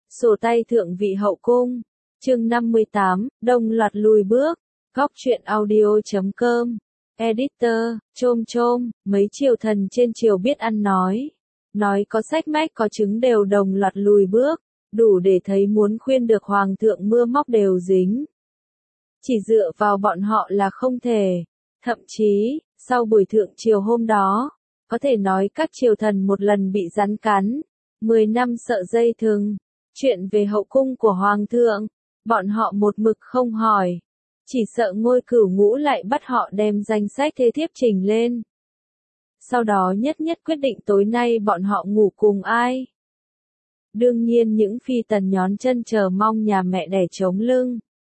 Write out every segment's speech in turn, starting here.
Sổ tay thượng vị hậu cung. Chương 58, đồng loạt lùi bước. Góc truyện audio.com. Editor, chôm chôm, mấy triều thần trên triều biết ăn nói có sách mách có chứng đều đồng loạt lùi bước, đủ để thấy muốn khuyên được hoàng thượng mưa móc đều dính. Chỉ dựa vào bọn họ là không thể. Thậm chí, sau buổi thượng triều hôm đó, có thể nói các triều thần một lần bị rắn cắn, 10 năm sợ dây thừng. Chuyện về hậu cung của hoàng thượng, bọn họ một mực không hỏi. Chỉ sợ Ngôi Cửu Ngũ lại bắt họ đem danh sách thê thiếp trình lên. Sau đó nhất nhất quyết định tối nay bọn họ ngủ cùng ai. Đương nhiên những phi tần nhón chân chờ mong nhà mẹ đẻ chống lưng.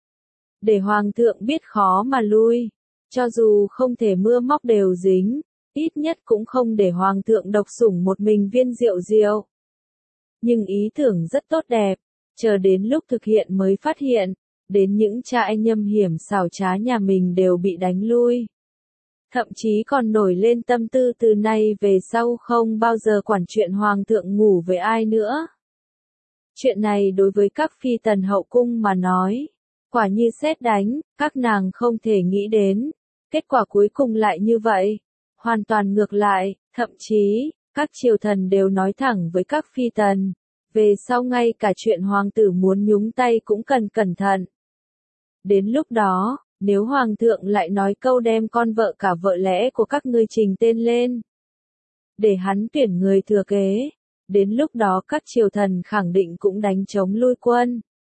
Để hoàng thượng biết khó mà lui. Cho dù không thể mưa móc đều dính, ít nhất cũng không để hoàng thượng độc sủng một mình Viên Diệu Diệu. Nhưng ý tưởng rất tốt đẹp, chờ đến lúc thực hiện mới phát hiện, đến những trại nhâm hiểm xảo trá nhà mình đều bị đánh lui. Thậm chí còn nổi lên tâm tư từ nay về sau không bao giờ quản chuyện hoàng thượng ngủ với ai nữa. Chuyện này đối với các phi tần hậu cung mà nói, quả như sét đánh, các nàng không thể nghĩ đến. Kết quả cuối cùng lại như vậy, hoàn toàn ngược lại, thậm chí, các triều thần đều nói thẳng với các phi tần, về sau ngay cả chuyện hoàng tử muốn nhúng tay cũng cần cẩn thận. Đến lúc đó, nếu hoàng thượng lại nói câu đem con vợ cả vợ lẽ của các ngươi trình tên lên, để hắn tuyển người thừa kế, đến lúc đó các triều thần khẳng định cũng đánh chống lui quân.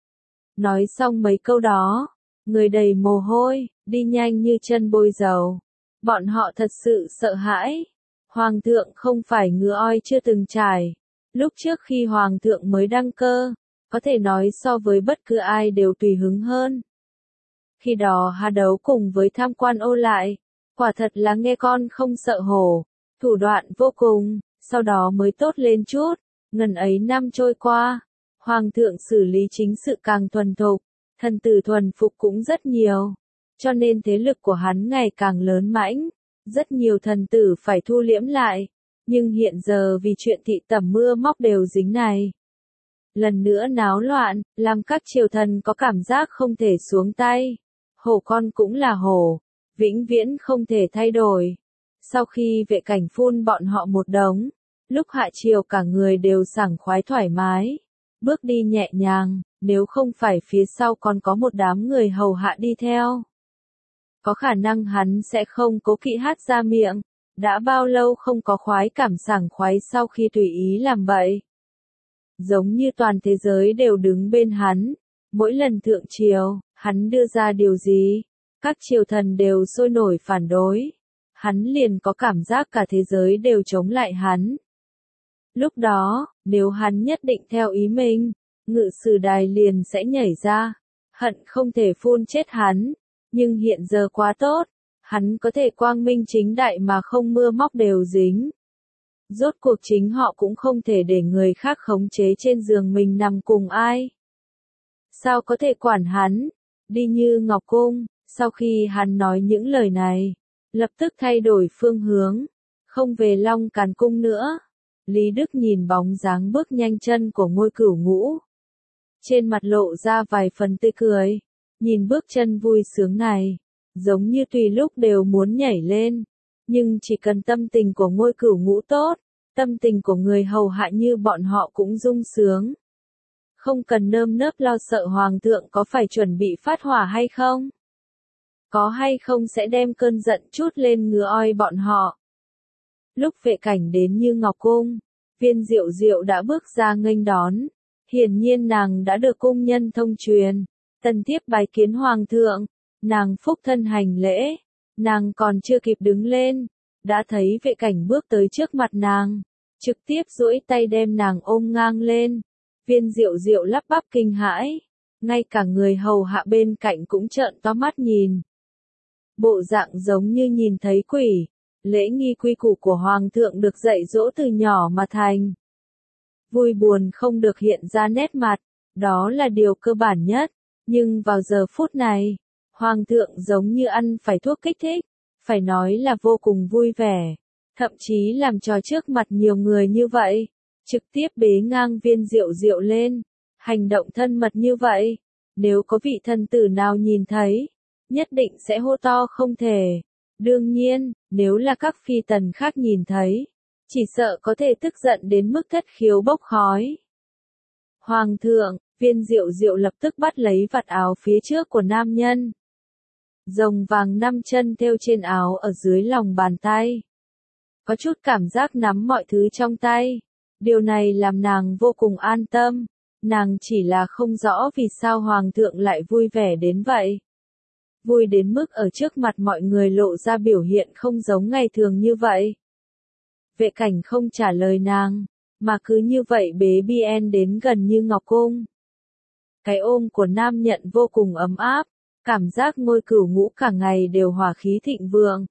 Nói xong mấy câu đó, người đầy mồ hôi, đi nhanh như chân bôi dầu. Bọn họ thật sự sợ hãi. Hoàng thượng không phải ngựa oi chưa từng trải. Lúc trước khi hoàng thượng mới đăng cơ, có thể nói so với bất cứ ai đều tùy hứng hơn. Khi đó hà đấu cùng với tham quan ô lại, quả thật là nghe con không sợ hổ, thủ đoạn vô cùng, sau đó mới tốt lên chút. Ngần ấy năm trôi qua, hoàng thượng xử lý chính sự càng thuần thục, thần tử thuần phục cũng rất nhiều, cho nên thế lực của hắn ngày càng lớn mãnh, rất nhiều thần tử phải thu liễm lại, nhưng hiện giờ vì chuyện thị tẩm mưa móc đều dính này, lần nữa náo loạn, làm các triều thần có cảm giác không thể xuống tay. Hổ con cũng là hổ, vĩnh viễn không thể thay đổi. Sau khi vệ cảnh phun bọn họ một đống, lúc hạ triều cả người đều sảng khoái thoải mái, bước đi nhẹ nhàng, nếu không phải phía sau còn có một đám người hầu hạ đi theo. Có khả năng hắn sẽ không cố kỵ hát ra miệng, đã bao lâu không có khoái cảm sảng khoái sau khi tùy ý làm bậy. Giống như toàn thế giới đều đứng bên hắn, mỗi lần thượng triều, hắn đưa ra điều gì, các triều thần đều sôi nổi phản đối. Hắn liền có cảm giác cả thế giới đều chống lại hắn. Lúc đó, nếu hắn nhất định theo ý mình, ngự sử đài liền sẽ nhảy ra, hận không thể phun chết hắn. Nhưng hiện giờ quá tốt, hắn có thể quang minh chính đại mà không mưa móc đều dính. Rốt cuộc chính họ cũng không thể để người khác khống chế trên giường mình nằm cùng ai. Sao có thể quản hắn? Đi như Ngọc Cung, sau khi hắn nói những lời này, lập tức thay đổi phương hướng, không về Long Càn Cung nữa. Lý Đức nhìn bóng dáng bước nhanh chân của Ngôi Cửu Ngũ, trên mặt lộ ra vài phần tươi cười, nhìn bước chân vui sướng này, giống như tùy lúc đều muốn nhảy lên, nhưng chỉ cần tâm tình của Ngôi Cửu Ngũ tốt, tâm tình của người hầu hạ như bọn họ cũng sung sướng. Không cần nơm nớp lo sợ hoàng thượng có phải chuẩn bị phát hỏa hay không, có hay không sẽ đem cơn giận chút lên ngứa oi bọn họ. Lúc vệ cảnh đến như Ngọc Cung, Viên Diệu Diệu đã bước ra nghênh đón, hiển nhiên nàng đã được cung nhân thông truyền, tần thiếp bái kiến hoàng thượng, nàng phúc thân hành lễ, nàng còn chưa kịp đứng lên, đã thấy vệ cảnh bước tới trước mặt nàng, trực tiếp duỗi tay đem nàng ôm ngang lên. Viên Diệu Diệu lắp bắp kinh hãi, ngay cả người hầu hạ bên cạnh cũng trợn to mắt nhìn. Bộ dạng giống như nhìn thấy quỷ, lễ nghi quy củ của hoàng thượng được dạy dỗ từ nhỏ mà thành. Vui buồn không được hiện ra nét mặt, đó là điều cơ bản nhất, nhưng vào giờ phút này, hoàng thượng giống như ăn phải thuốc kích thích, phải nói là vô cùng vui vẻ, thậm chí làm trò trước mặt nhiều người như vậy. Trực tiếp bế ngang Viên Diệu Diệu lên, Hành động thân mật như vậy, nếu có vị thần tử nào nhìn thấy, nhất định sẽ hô to không thể. Đương nhiên, nếu là các phi tần khác nhìn thấy, chỉ sợ có thể tức giận đến mức thất khiếu bốc khói. Hoàng thượng, Viên Diệu Diệu lập tức bắt lấy vạt áo phía trước của nam nhân. Rồng vàng 5 chân thêu trên áo ở dưới lòng bàn tay. Có chút cảm giác nắm mọi thứ trong tay. Điều này làm nàng vô cùng an tâm. Nàng chỉ là không rõ vì sao Hoàng thượng lại vui vẻ đến vậy. Vui đến mức ở trước mặt mọi người lộ ra biểu hiện không giống ngày thường như vậy. Vệ Cảnh không trả lời nàng, mà cứ như vậy bế Bien đến gần Như Ngọc Cung. Cái ôm của nam nhận vô cùng ấm áp, cảm giác Ngôi Cửu Ngũ cả ngày đều hỏa khí thịnh vượng.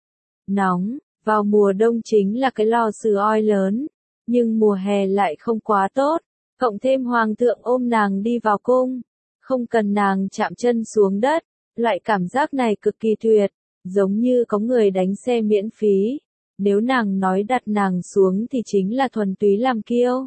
Nóng, vào mùa đông chính là cái lò sưởi oi lớn, nhưng mùa hè lại không quá tốt, cộng thêm Hoàng thượng ôm nàng đi vào cung, không cần nàng chạm chân xuống đất, loại cảm giác này cực kỳ tuyệt, giống như có người đánh xe miễn phí. Nếu nàng nói đặt nàng xuống thì chính là thuần túy làm kiêu.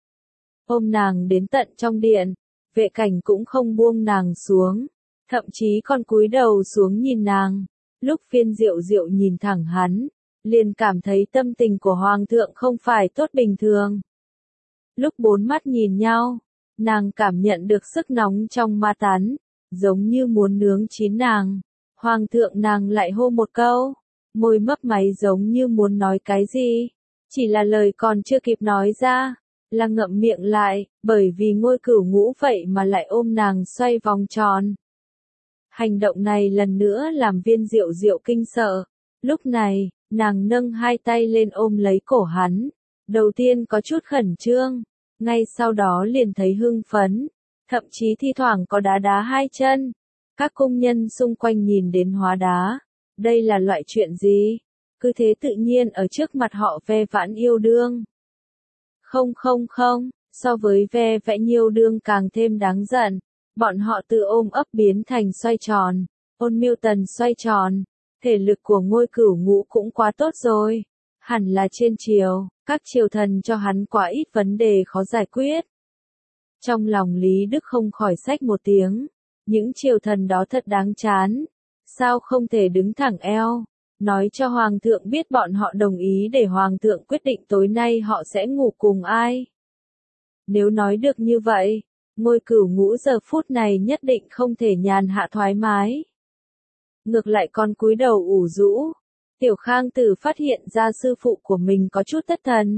Ôm nàng đến tận trong điện, Vệ Cảnh cũng không buông nàng xuống, thậm chí còn cúi đầu xuống nhìn nàng. Lúc Viên Diệu Diệu nhìn thẳng hắn, liền cảm thấy tâm tình của Hoàng thượng không phải tốt bình thường. Lúc bốn mắt nhìn nhau, nàng cảm nhận được sức nóng trong ma tán, giống như muốn nướng chín nàng. Hoàng thượng nàng lại hô một câu, môi mấp máy giống như muốn nói cái gì, chỉ là lời còn chưa kịp nói ra, là ngậm miệng lại, bởi vì Ngôi Cửu Ngũ vậy mà lại ôm nàng xoay vòng tròn. Hành động này lần nữa làm Viên Diệu Diệu kinh sợ. Lúc này, nàng nâng hai tay lên ôm lấy cổ hắn. Đầu tiên có chút khẩn trương, ngay sau đó liền thấy hưng phấn, thậm chí thi thoảng có đá đá hai chân. Các cung nhân xung quanh nhìn đến hóa đá. Đây là loại chuyện gì? Cứ thế tự nhiên ở trước mặt họ ve vãn yêu đương. Không, so với ve vãn yêu đương càng thêm đáng giận. Bọn họ từ ôm ấp biến thành xoay tròn, Ôn Miêu Tần xoay tròn, thể lực của Ngôi Cửu Ngũ cũng quá tốt rồi. Hẳn là trên triều, các triều thần cho hắn quá ít vấn đề khó giải quyết. Trong lòng Lý Đức không khỏi xách một tiếng, những triều thần đó thật đáng chán. Sao không thể đứng thẳng eo, nói cho Hoàng thượng biết bọn họ đồng ý để Hoàng thượng quyết định tối nay họ sẽ ngủ cùng ai. Nếu nói được như vậy, Ngôi Cửu Ngũ giờ phút này nhất định không thể nhàn hạ thoải mái. Ngược lại còn cúi đầu ủ rũ. Tiểu Khang Tử phát hiện ra sư phụ của mình có chút thất thần.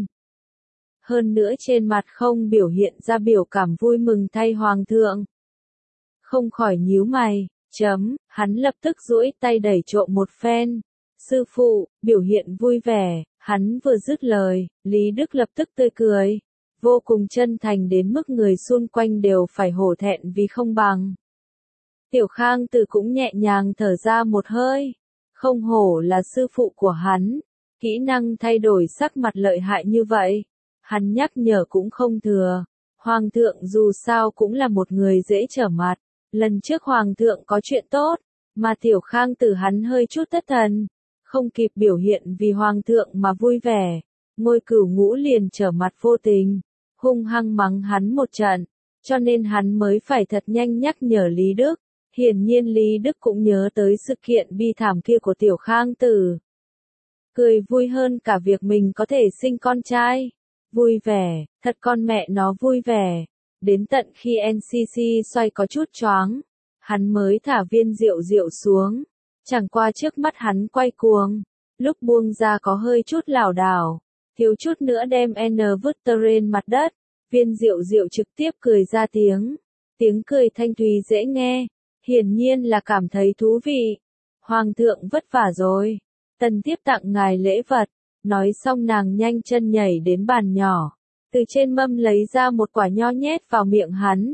Hơn nữa trên mặt không biểu hiện ra biểu cảm vui mừng thay Hoàng thượng. Không khỏi nhíu mày, hắn lập tức duỗi tay đẩy trộm một phen. Sư phụ, biểu hiện vui vẻ, hắn vừa dứt lời, Lý Đức lập tức tươi cười. Vô cùng chân thành đến mức người xung quanh đều phải hổ thẹn vì không bằng. Tiểu Khang Tử cũng nhẹ nhàng thở ra một hơi. Không hổ là sư phụ của hắn. Kỹ năng thay đổi sắc mặt lợi hại như vậy. Hắn nhắc nhở cũng không thừa. Hoàng thượng dù sao cũng là một người dễ trở mặt. Lần trước Hoàng thượng có chuyện tốt, mà Tiểu Khang Tử hắn hơi chút thất thần. Không kịp biểu hiện vì Hoàng thượng mà vui vẻ. Ngôi Cửu Ngũ liền trở mặt vô tình, hung hăng mắng hắn một trận, cho nên hắn mới phải thật nhanh nhắc nhở Lý Đức. Hiển nhiên Lý Đức cũng nhớ tới sự kiện bi thảm kia của Tiểu Khang Tử. Cười vui hơn cả việc mình có thể sinh con trai. Vui vẻ, thật con mẹ nó vui vẻ. Đến tận khi NCC xoay có chút choáng, hắn mới thả Viên Diệu Diệu xuống. Chẳng qua trước mắt hắn quay cuồng, lúc buông ra có hơi chút lảo đảo, thiếu chút nữa đem N vứt trên mặt đất. Viên Diệu Diệu trực tiếp cười ra tiếng cười thanh thúy dễ nghe, hiển nhiên là cảm thấy thú vị. Hoàng thượng vất vả rồi, tần tiếp tặng ngài lễ vật. Nói xong nàng nhanh chân nhảy đến bàn nhỏ, từ trên mâm lấy ra một quả nho nhét vào miệng hắn.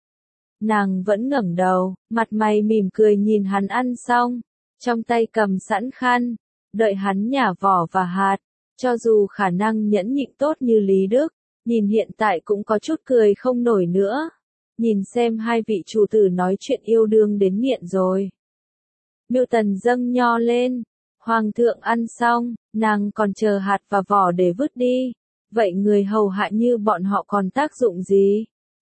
Nàng vẫn ngẩng đầu, mặt mày mỉm cười nhìn hắn ăn xong, trong tay cầm sẵn khăn, đợi hắn nhả vỏ và hạt. Cho dù khả năng nhẫn nhịn tốt như Lý Đức, nhìn hiện tại cũng có chút cười không nổi nữa. Nhìn xem hai vị chủ tử nói chuyện yêu đương đến nghiện rồi. Miêu Tần dâng nho lên. Hoàng thượng ăn xong, nàng còn chờ hạt và vỏ để vứt đi. Vậy người hầu hạ như bọn họ còn tác dụng gì?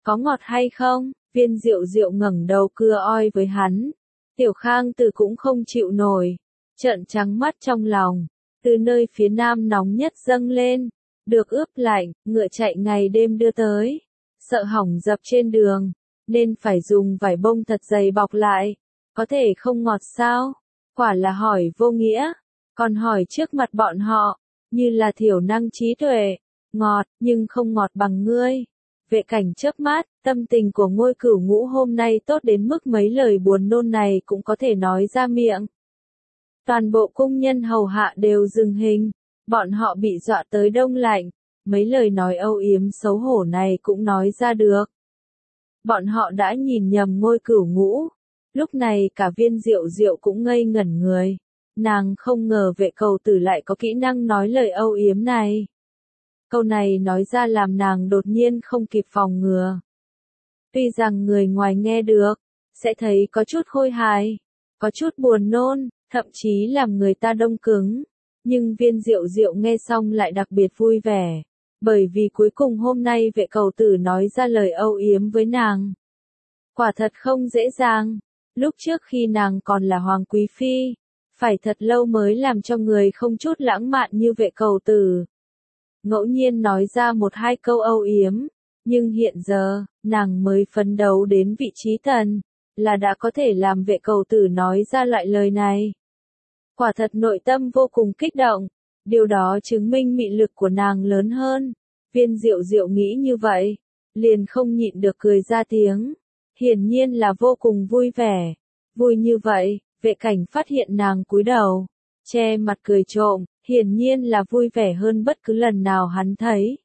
Có ngọt hay không? Viên Diệu Diệu ngẩng đầu cưa oi với hắn. Tiểu Khang Tử cũng không chịu nổi, trợn trắng mắt trong lòng. Từ nơi phía nam nóng nhất dâng lên, được ướp lạnh, ngựa chạy ngày đêm đưa tới. Sợ hỏng dập trên đường, nên phải dùng vải bông thật dày bọc lại. Có thể không ngọt sao? Quả là hỏi vô nghĩa. Còn hỏi trước mặt bọn họ, như là thiểu năng trí tuệ. Ngọt, nhưng không ngọt bằng ngươi. Vệ Cảnh chớp mắt, tâm tình của Ngôi Cửu Ngũ hôm nay tốt đến mức mấy lời buồn nôn này cũng có thể nói ra miệng. Toàn bộ cung nhân hầu hạ đều dừng hình, bọn họ bị dọa tới đông lạnh, mấy lời nói âu yếm xấu hổ này cũng nói ra được. Bọn họ đã nhìn nhầm Ngôi Cửu Ngũ, lúc này cả Viên Diệu Diệu cũng ngây ngẩn người, nàng không ngờ Vệ Cầu Tử lại có kỹ năng nói lời âu yếm này. Câu này nói ra làm nàng đột nhiên không kịp phòng ngừa. Tuy rằng người ngoài nghe được, sẽ thấy có chút khôi hài, có chút buồn nôn, thậm chí làm người ta đông cứng. Nhưng Viên Diệu Diệu nghe xong lại đặc biệt vui vẻ, bởi vì cuối cùng hôm nay Vệ Cầu Tử nói ra lời âu yếm với nàng. Quả thật không dễ dàng, lúc trước khi nàng còn là Hoàng Quý Phi, phải thật lâu mới làm cho người không chút lãng mạn như Vệ Cầu Tử. Ngẫu nhiên nói ra một hai câu âu yếm, nhưng hiện giờ, nàng mới phấn đấu đến vị trí thần, là đã có thể làm Vệ Cầu Tử nói ra loại lời này. Quả thật nội tâm vô cùng kích động, điều đó chứng minh mị lực của nàng lớn hơn. Viên Diệu Diệu nghĩ như vậy, liền không nhịn được cười ra tiếng, hiển nhiên là vô cùng vui vẻ. Vui như vậy, Vệ Cảnh phát hiện nàng cúi đầu, che mặt cười trộm, hiển nhiên là vui vẻ hơn bất cứ lần nào hắn thấy.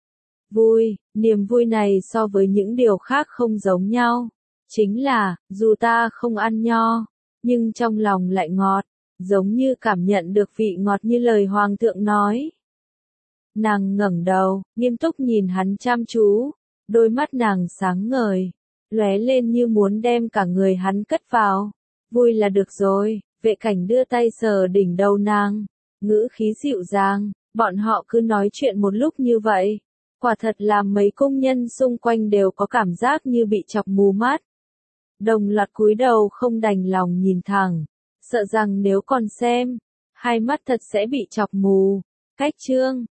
Vui, niềm vui này so với những điều khác không giống nhau. Chính là, dù ta không ăn nho, nhưng trong lòng lại ngọt, giống như cảm nhận được vị ngọt như lời Hoàng thượng nói. Nàng ngẩng đầu, nghiêm túc nhìn hắn chăm chú, đôi mắt nàng sáng ngời, lóe lên như muốn đem cả người hắn cất vào. Vui là được rồi, Vệ Cảnh đưa tay sờ đỉnh đầu nàng, ngữ khí dịu dàng, bọn họ cứ nói chuyện một lúc như vậy. Quả thật làm mấy công nhân xung quanh đều có cảm giác như bị chọc mù mắt. Đồng loạt cúi đầu không đành lòng nhìn thẳng, sợ rằng nếu còn xem, hai mắt thật sẽ bị chọc mù. Cách chương